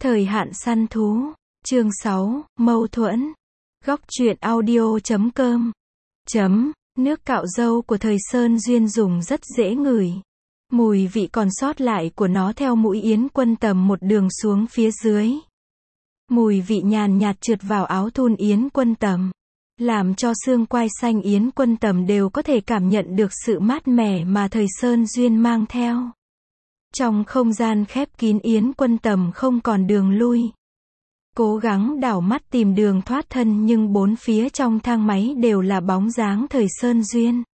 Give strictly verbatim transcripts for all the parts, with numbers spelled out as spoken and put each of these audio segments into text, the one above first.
Thời hạn săn thú. Chương sáu, mâu thuẫn. Góc truyện audio chấm com. Chấm, nước cạo râu của thời Sơn Duyên dùng rất dễ ngửi. Mùi vị còn sót lại của nó theo mũi Yến Quân Tầm một đường xuống phía dưới. Mùi vị nhàn nhạt trượt vào áo thun Yến Quân Tầm, làm cho xương quai xanh Yến Quân Tầm đều có thể cảm nhận được sự mát mẻ mà thời Sơn Duyên mang theo. Trong không gian khép kín Yến Quân Tầm không còn đường lui. Cố gắng đảo mắt tìm đường thoát thân nhưng bốn phía trong thang máy đều là bóng dáng thời Sơn Duyên.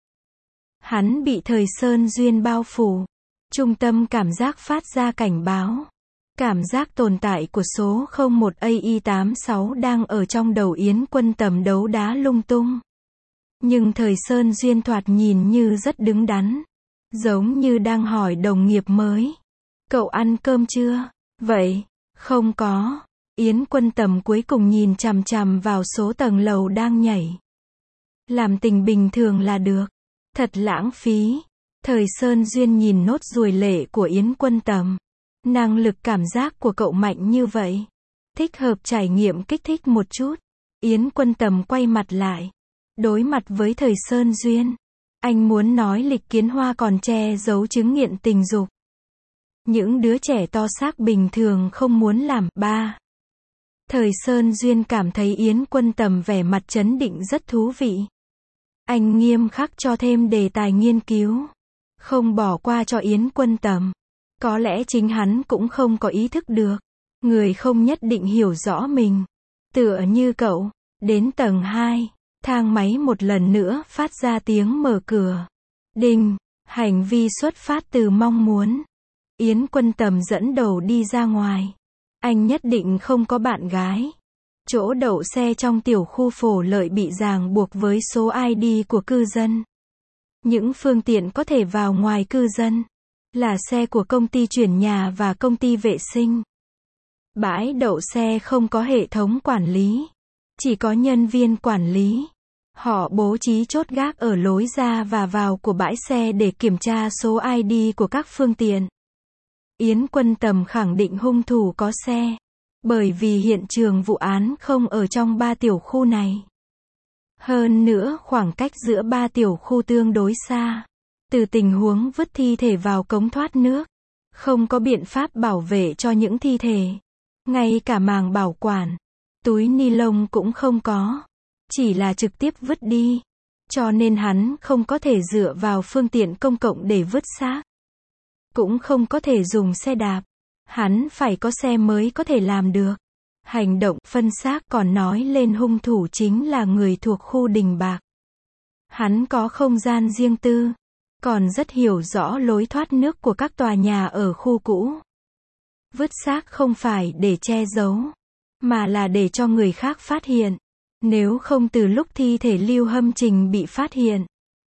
Hắn bị thời Sơn Duyên bao phủ. Trung tâm cảm giác phát ra cảnh báo. Cảm giác tồn tại của số không một A I tám sáu đang ở trong đầu Yến Quân Tầm đấu đá lung tung. Nhưng thời Sơn Duyên thoạt nhìn như rất đứng đắn. Giống như đang hỏi đồng nghiệp mới. Cậu ăn cơm chưa? Vậy, không có. Yến Quân Tầm cuối cùng nhìn chằm chằm vào số tầng lầu đang nhảy. Làm tình bình thường là được. Thật lãng phí. Thời Sơn Duyên nhìn nốt ruồi lệ của Yến Quân Tầm. Năng lực cảm giác của cậu mạnh như vậy. Thích hợp trải nghiệm kích thích một chút. Yến Quân Tầm quay mặt lại. Đối mặt với thời Sơn Duyên. Anh muốn nói Lịch Kiến Hoa còn che giấu chứng nghiện tình dục. Những đứa trẻ to xác bình thường không muốn làm. Ba. Thời Sơn Duyên cảm thấy Yến Quân Tầm vẻ mặt trấn định rất thú vị. Anh nghiêm khắc cho thêm đề tài nghiên cứu. Không bỏ qua cho Yến Quân Tầm. Có lẽ chính hắn cũng không có ý thức được. Người không nhất định hiểu rõ mình. Tựa như cậu. Đến tầng hai. Thang máy một lần nữa phát ra tiếng mở cửa. Đinh. Hành vi xuất phát từ mong muốn. Yến Quân Tầm dẫn đầu đi ra ngoài. Anh nhất định không có bạn gái. Chỗ đậu xe trong tiểu khu Phổ Lợi bị ràng buộc với số I D của cư dân. Những phương tiện có thể vào ngoài cư dân là xe của công ty chuyển nhà và công ty vệ sinh. Bãi đậu xe không có hệ thống quản lý. Chỉ có nhân viên quản lý. Họ bố trí chốt gác ở lối ra và vào của bãi xe để kiểm tra số I D của các phương tiện. Yến Quân Tầm khẳng định hung thủ có xe. Bởi vì hiện trường vụ án không ở trong ba tiểu khu này. Hơn nữa khoảng cách giữa ba tiểu khu tương đối xa. Từ tình huống vứt thi thể vào cống thoát nước. Không có biện pháp bảo vệ cho những thi thể. Ngay cả màng bảo quản. Túi ni lông cũng không có. Chỉ là trực tiếp vứt đi. Cho nên hắn không có thể dựa vào phương tiện công cộng để vứt xác. Cũng không có thể dùng xe đạp. Hắn phải có xe mới có thể làm được. Hành động phân xác còn nói lên hung thủ chính là người thuộc khu Đình Bạc. Hắn có không gian riêng tư. Còn rất hiểu rõ lối thoát nước của các tòa nhà ở khu cũ. Vứt xác không phải để che giấu. Mà là để cho người khác phát hiện. Nếu không từ lúc thi thể Lưu Hâm Trình bị phát hiện.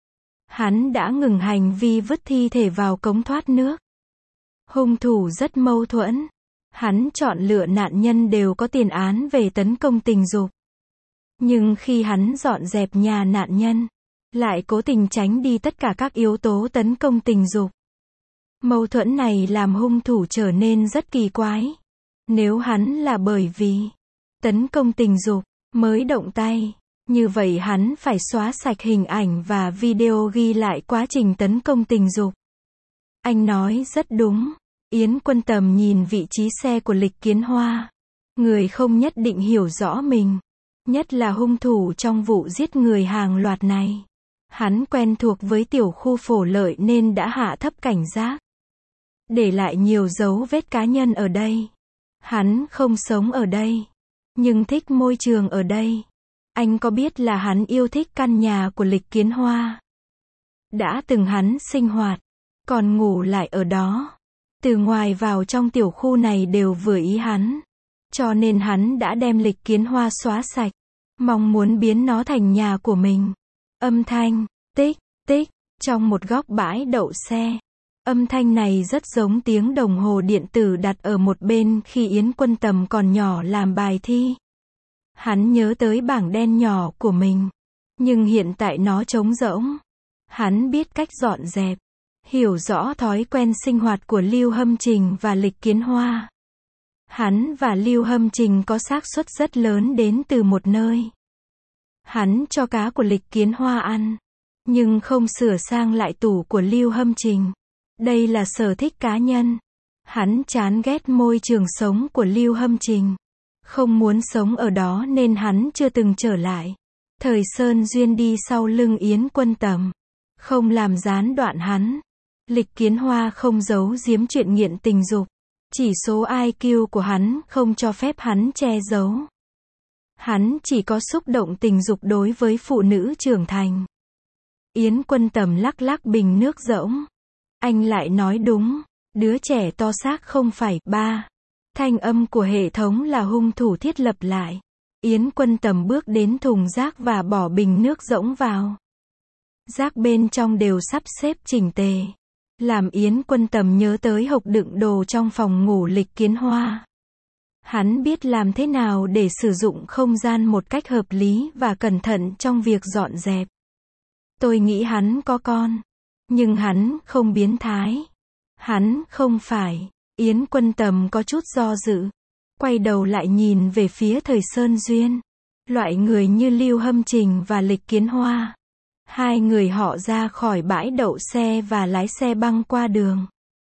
Hắn đã ngừng hành vi vứt thi thể vào cống thoát nước. Hung thủ rất mâu thuẫn. Hắn chọn lựa nạn nhân đều có tiền án về tấn công tình dục. Nhưng khi hắn dọn dẹp nhà nạn nhân, lại cố tình tránh đi tất cả các yếu tố tấn công tình dục. Mâu thuẫn này làm hung thủ trở nên rất kỳ quái. Nếu hắn là bởi vì tấn công tình dục mới động tay, như vậy hắn phải xóa sạch hình ảnh và video ghi lại quá trình tấn công tình dục. Anh nói rất đúng. Yến Quân Tầm nhìn vị trí xe của Lịch Kiến Hoa. Người không nhất định hiểu rõ mình. Nhất là hung thủ trong vụ giết người hàng loạt này. Hắn quen thuộc với tiểu khu Phổ Lợi nên đã hạ thấp cảnh giác. Để lại nhiều dấu vết cá nhân ở đây. Hắn không sống ở đây. Nhưng thích môi trường ở đây. Anh có biết là hắn yêu thích căn nhà của Lịch Kiến Hoa. Đã từng hắn sinh hoạt. Còn ngủ lại ở đó. Từ ngoài vào trong tiểu khu này đều vừa ý hắn. Cho nên hắn đã đem Lịch Kiến Hoa xóa sạch. Mong muốn biến nó thành nhà của mình. Âm thanh, tích, tích, trong một góc bãi đậu xe. Âm thanh này rất giống tiếng đồng hồ điện tử đặt ở một bên khi Yến Quân Tầm còn nhỏ làm bài thi. Hắn nhớ tới bảng đen nhỏ của mình. Nhưng hiện tại nó trống rỗng. Hắn biết cách dọn dẹp. Hiểu rõ thói quen sinh hoạt của Lưu Hâm Trình và Lịch Kiến Hoa. Hắn và Lưu Hâm Trình có xác suất rất lớn đến từ một nơi. Hắn cho cá của Lịch Kiến Hoa ăn, nhưng không sửa sang lại tủ của Lưu Hâm Trình. Đây là sở thích cá nhân. Hắn chán ghét môi trường sống của Lưu Hâm Trình. Không muốn sống ở đó nên hắn chưa từng trở lại. Thời Sơn Duyên đi sau lưng Yến Quân Tầm, không làm gián đoạn hắn. Lịch Kiến Hoa không giấu giếm chuyện nghiện tình dục. Chỉ số i kiu của hắn không cho phép hắn che giấu. Hắn chỉ có xúc động tình dục đối với phụ nữ trưởng thành. Yến Quân Tầm lắc lắc bình nước rỗng. Anh lại nói đúng, đứa trẻ to xác không phải ba. Thanh âm của hệ thống là hung thủ thiết lập lại. Yến Quân Tầm bước đến thùng rác và bỏ bình nước rỗng vào. Rác bên trong đều sắp xếp chỉnh tề. Làm Yến Quân Tầm nhớ tới hộc đựng đồ trong phòng ngủ Lịch Kiến Hoa. Hắn biết làm thế nào để sử dụng không gian một cách hợp lý và cẩn thận trong việc dọn dẹp. Tôi nghĩ hắn có con. Nhưng hắn không biến thái. Hắn không phải. Yến Quân Tầm có chút do dự. Quay đầu lại nhìn về phía Thời Sơn Duyên. Loại người như Lưu Hâm Trình và Lịch Kiến Hoa. Hai người họ ra khỏi bãi đậu xe và lái xe băng qua đường.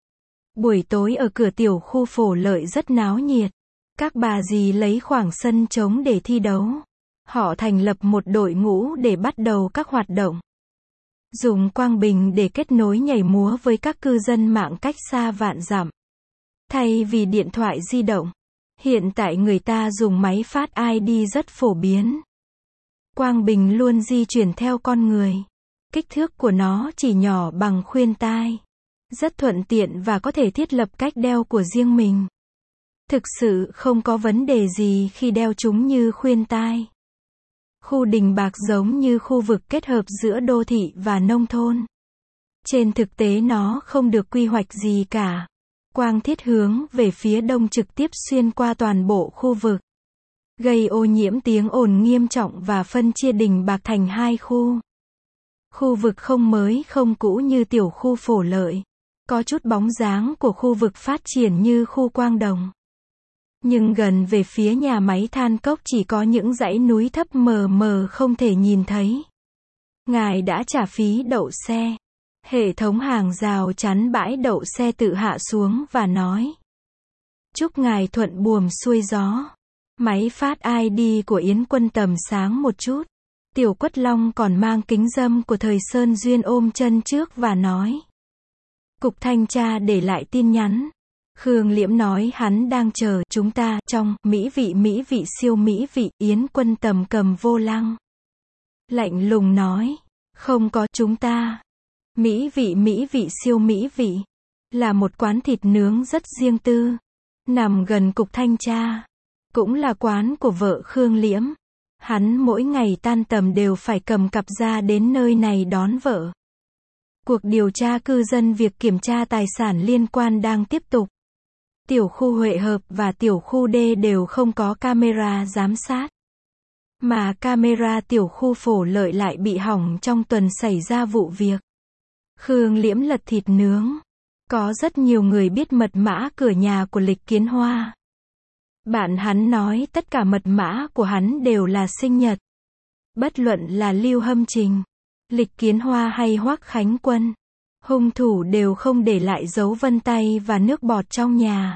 Buổi tối ở cửa tiểu khu Phổ Lợi rất náo nhiệt. Các bà dì lấy khoảng sân trống để thi đấu. Họ thành lập một đội ngũ để bắt đầu các hoạt động. Dùng quang bình để kết nối nhảy múa với các cư dân mạng cách xa vạn dặm. Thay vì điện thoại di động, hiện tại người ta dùng máy phát i đê rất phổ biến. Quang bình luôn di chuyển theo con người. Kích thước của nó chỉ nhỏ bằng khuyên tai. Rất thuận tiện và có thể thiết lập cách đeo của riêng mình. Thực sự không có vấn đề gì khi đeo chúng như khuyên tai. Khu Đình Bạc giống như khu vực kết hợp giữa đô thị và nông thôn. Trên thực tế nó không được quy hoạch gì cả. Quang thiết hướng về phía đông trực tiếp xuyên qua toàn bộ khu vực. Gây ô nhiễm tiếng ồn nghiêm trọng và phân chia Đình Bạc thành hai khu. Khu vực không mới không cũ như tiểu khu Phổ Lợi. Có chút bóng dáng của khu vực phát triển như khu Quang Đồng. Nhưng gần về phía nhà máy than cốc chỉ có những dãy núi thấp mờ mờ không thể nhìn thấy. Ngài đã trả phí đậu xe. Hệ thống hàng rào chắn bãi đậu xe tự hạ xuống và nói. Chúc ngài thuận buồm xuôi gió. Máy phát i đê của Yến Quân Tầm sáng một chút. Tiểu Quất Long còn mang kính râm của Thời Sơn Duyên ôm chân trước và nói. Cục thanh tra để lại tin nhắn. Khương Liễm nói hắn đang chờ chúng ta trong mỹ vị mỹ vị siêu mỹ vị. Yến Quân Tầm cầm vô lăng. Lạnh lùng nói. Không có chúng ta. Mỹ vị mỹ vị siêu mỹ vị. Là một quán thịt nướng rất riêng tư. Nằm gần cục thanh tra. Cũng là quán của vợ Khương Liễm. Hắn mỗi ngày tan tầm đều phải cầm cặp ra đến nơi này đón vợ. Cuộc điều tra cư dân việc kiểm tra tài sản liên quan đang tiếp tục. Tiểu khu Huệ Hợp và tiểu khu D đều không có camera giám sát. Mà camera tiểu khu Phổ Lợi lại bị hỏng trong tuần xảy ra vụ việc. Khương Liễm lật thịt nướng. Có rất nhiều người biết mật mã cửa nhà của Lịch Kiến Hoa. Bạn hắn nói tất cả mật mã của hắn đều là sinh nhật. Bất luận là Lưu Hâm Trình, Lịch Kiến Hoa hay Hoắc Khánh Quân. Hung thủ đều không để lại dấu vân tay và nước bọt trong nhà.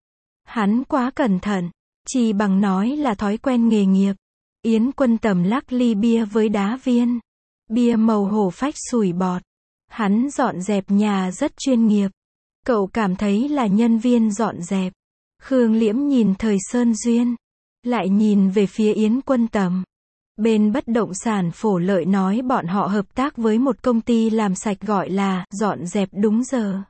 Hắn quá cẩn thận, chỉ bằng nói là thói quen nghề nghiệp. Yến Quân Tầm lắc ly bia với đá viên. Bia màu hổ phách sủi bọt. Hắn dọn dẹp nhà rất chuyên nghiệp. Cậu cảm thấy là nhân viên dọn dẹp. Khương Liễm nhìn Thời Sơn Duyên. Lại nhìn về phía Yến Quân Tầm. Bên bất động sản Phổ Lợi nói bọn họ hợp tác với một công ty làm sạch gọi là dọn dẹp đúng giờ.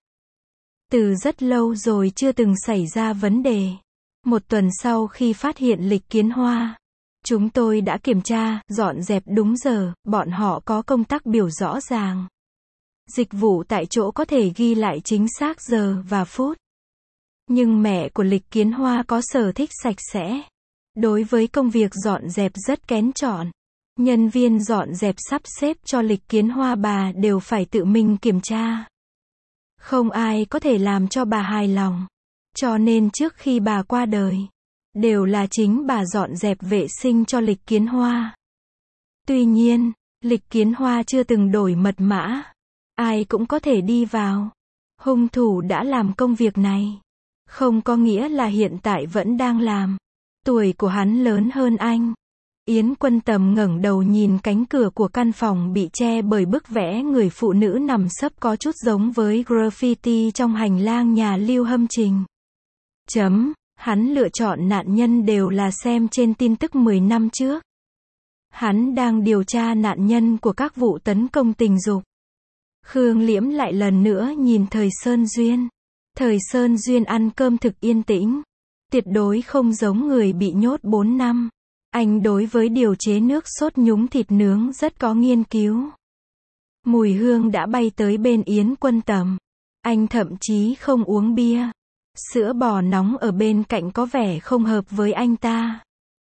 Từ rất lâu rồi chưa từng xảy ra vấn đề. Một tuần sau khi phát hiện Lịch Kiến Hoa, chúng tôi đã kiểm tra, dọn dẹp đúng giờ, bọn họ có công tắc biểu rõ ràng. Dịch vụ tại chỗ có thể ghi lại chính xác giờ và phút. Nhưng mẹ của Lịch Kiến Hoa có sở thích sạch sẽ. Đối với công việc dọn dẹp rất kén chọn. Nhân viên dọn dẹp sắp xếp cho Lịch Kiến Hoa bà đều phải tự mình kiểm tra. Không ai có thể làm cho bà hài lòng. Cho nên trước khi bà qua đời, đều là chính bà dọn dẹp vệ sinh cho Lịch Kiến Hoa. Tuy nhiên, Lịch Kiến Hoa chưa từng đổi mật mã. Ai cũng có thể đi vào. Hung thủ đã làm công việc này. Không có nghĩa là hiện tại vẫn đang làm. Tuổi của hắn lớn hơn anh. Yến Quân Tầm ngẩng đầu nhìn cánh cửa của căn phòng bị che bởi bức vẽ người phụ nữ nằm sấp có chút giống với graffiti trong hành lang nhà Lưu Hâm Trình. Chấm, hắn lựa chọn nạn nhân đều là xem trên tin tức mười năm trước. Hắn đang điều tra nạn nhân của các vụ tấn công tình dục. Khương Liễm lại lần nữa nhìn Thời Sơn Duyên. Thời Sơn Duyên ăn cơm thực yên tĩnh. Tuyệt đối không giống người bị nhốt bốn năm. Anh đối với điều chế nước sốt nhúng thịt nướng rất có nghiên cứu. Mùi hương đã bay tới bên Yến Quân Tầm. Anh thậm chí không uống bia. Sữa bò nóng ở bên cạnh có vẻ không hợp với anh ta.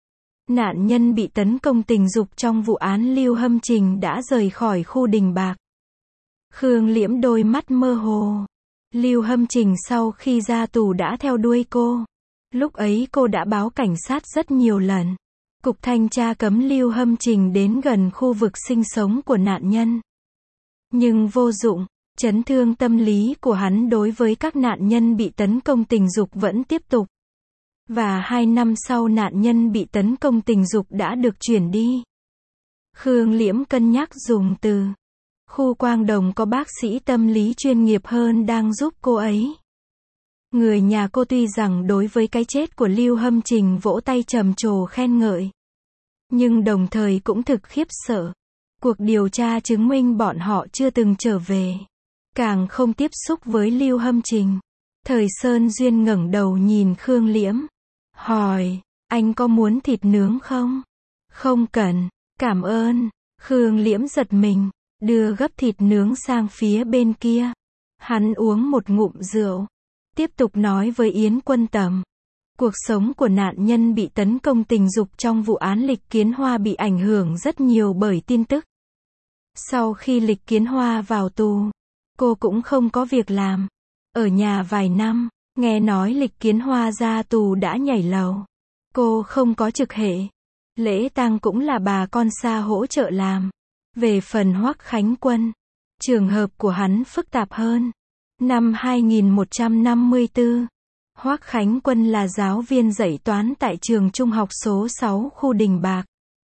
Nạn nhân bị tấn công tình dục trong vụ án Lưu Hâm Trình đã rời khỏi khu Đình Bạc. Khương Liễm đôi mắt mơ hồ. Lưu Hâm Trình sau khi ra tù đã theo đuôi cô. Lúc ấy cô đã báo cảnh sát rất nhiều lần. Cục thanh tra cấm Lưu Hâm Trình đến gần khu vực sinh sống của nạn nhân. Nhưng vô dụng, chấn thương tâm lý của hắn đối với các nạn nhân bị tấn công tình dục vẫn tiếp tục. Và hai năm sau nạn nhân bị tấn công tình dục đã được chuyển đi. Khương Liễm cân nhắc dùng từ. Khu Quang Đồng có bác sĩ tâm lý chuyên nghiệp hơn đang giúp cô ấy. Người nhà cô tuy rằng đối với cái chết của Lưu Hâm Trình vỗ tay trầm trồ khen ngợi. Nhưng đồng thời cũng thực khiếp sợ. Cuộc điều tra chứng minh bọn họ chưa từng trở về. Càng không tiếp xúc với Lưu Hâm Trình. Thời Sơn Duyên ngẩng đầu nhìn Khương Liễm. Hỏi, anh có muốn thịt nướng không? Không cần, cảm ơn. Khương Liễm giật mình, đưa gấp thịt nướng sang phía bên kia. Hắn uống một ngụm rượu. Tiếp tục nói với Yến Quân Tầm. Cuộc sống của nạn nhân bị tấn công tình dục trong vụ án Lịch Kiến Hoa bị ảnh hưởng rất nhiều bởi tin tức. Sau khi Lịch Kiến Hoa vào tù, cô cũng không có việc làm. Ở nhà vài năm, nghe nói Lịch Kiến Hoa ra tù đã nhảy lầu. Cô không có trực hệ. Lễ tang cũng là bà con xa hỗ trợ làm. Về phần Hoắc Khánh Quân, trường hợp của hắn phức tạp hơn. Năm hai nghìn một trăm năm mươi tư, Hoắc Khánh Quân là giáo viên dạy toán tại trường trung học số sáu khu Đình Bạc.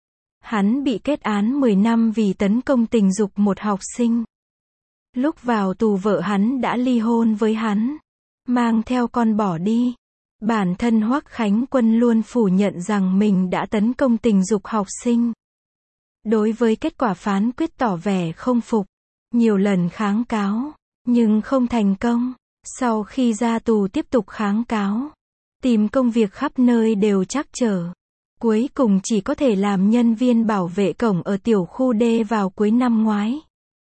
Hắn bị kết án mười năm vì tấn công tình dục một học sinh. Lúc vào tù vợ hắn đã ly hôn với hắn, mang theo con bỏ đi. Bản thân Hoắc Khánh Quân luôn phủ nhận rằng mình đã tấn công tình dục học sinh. Đối với kết quả phán quyết tỏ vẻ không phục, nhiều lần kháng cáo, nhưng không thành công. Sau khi ra tù tiếp tục kháng cáo, tìm công việc khắp nơi đều trắc trở. Cuối cùng chỉ có thể làm nhân viên bảo vệ cổng ở tiểu khu D vào cuối năm ngoái.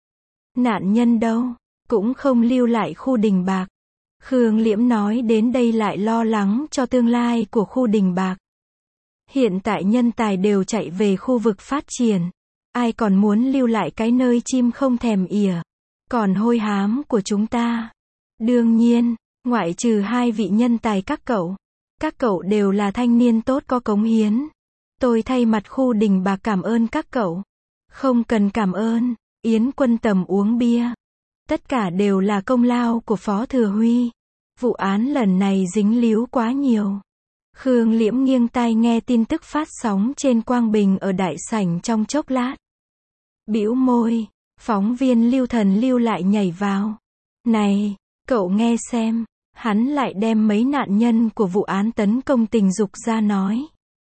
Nạn nhân đâu, cũng không lưu lại khu Đình Bạc. Khương Liễm nói đến đây lại lo lắng cho tương lai của khu Đình Bạc. Hiện tại nhân tài đều chạy về khu vực phát triển. Ai còn muốn lưu lại cái nơi chim không thèm ỉa, còn hôi hám của chúng ta. Đương nhiên, ngoại trừ hai vị nhân tài các cậu. Các cậu đều là thanh niên tốt có cống hiến. Tôi thay mặt khu Đình Bạc cảm ơn các cậu. Không cần cảm ơn, Yến Quân Tầm uống bia. Tất cả đều là công lao của Phó Thừa Huy. Vụ án lần này dính líu quá nhiều. Khương Liễm nghiêng tai nghe tin tức phát sóng trên Quang Bình ở đại sảnh trong chốc lát. Bĩu môi, phóng viên Lưu Thần Lưu lại nhảy vào. Này, cậu nghe xem, hắn lại đem mấy nạn nhân của vụ án tấn công tình dục ra nói.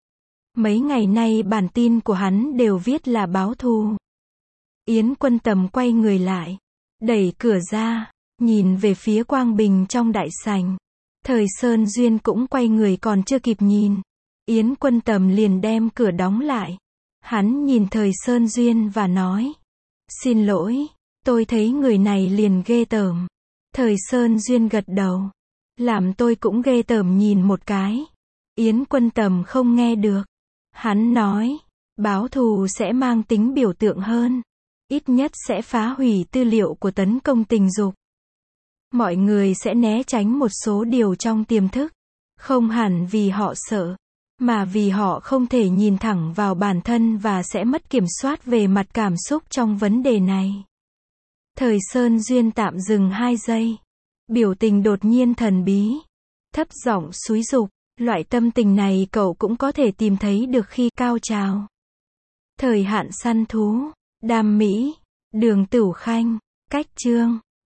Mấy ngày nay bản tin của hắn đều viết là báo thù. Yến Quân Tầm quay người lại, đẩy cửa ra, nhìn về phía Quang Bình trong đại sảnh. Thời Sơn Duyên cũng quay người còn chưa kịp nhìn. Yến Quân Tầm liền đem cửa đóng lại. Hắn nhìn Thời Sơn Duyên và nói. Xin lỗi, tôi thấy người này liền ghê tởm. Thời Sơn Duyên gật đầu. Làm tôi cũng ghê tởm nhìn một cái. Yến Quân Tầm không nghe được. Hắn nói, báo thù sẽ mang tính biểu tượng hơn. Ít nhất sẽ phá hủy tư liệu của tấn công tình dục. mọi người sẽ né tránh một số điều trong tiềm thức. Không hẳn vì họ sợ, mà vì họ không thể nhìn thẳng vào bản thân và sẽ mất kiểm soát về mặt cảm xúc trong vấn đề này. Thời Sơn Duyên tạm dừng hai giây. Biểu tình đột nhiên thần bí. Thấp giọng xúi giục. Loại tâm tình này cậu cũng có thể tìm thấy được khi cao trào. Thời hạn săn thú. Đam mỹ. Đường Tửu Khanh. Cách chương.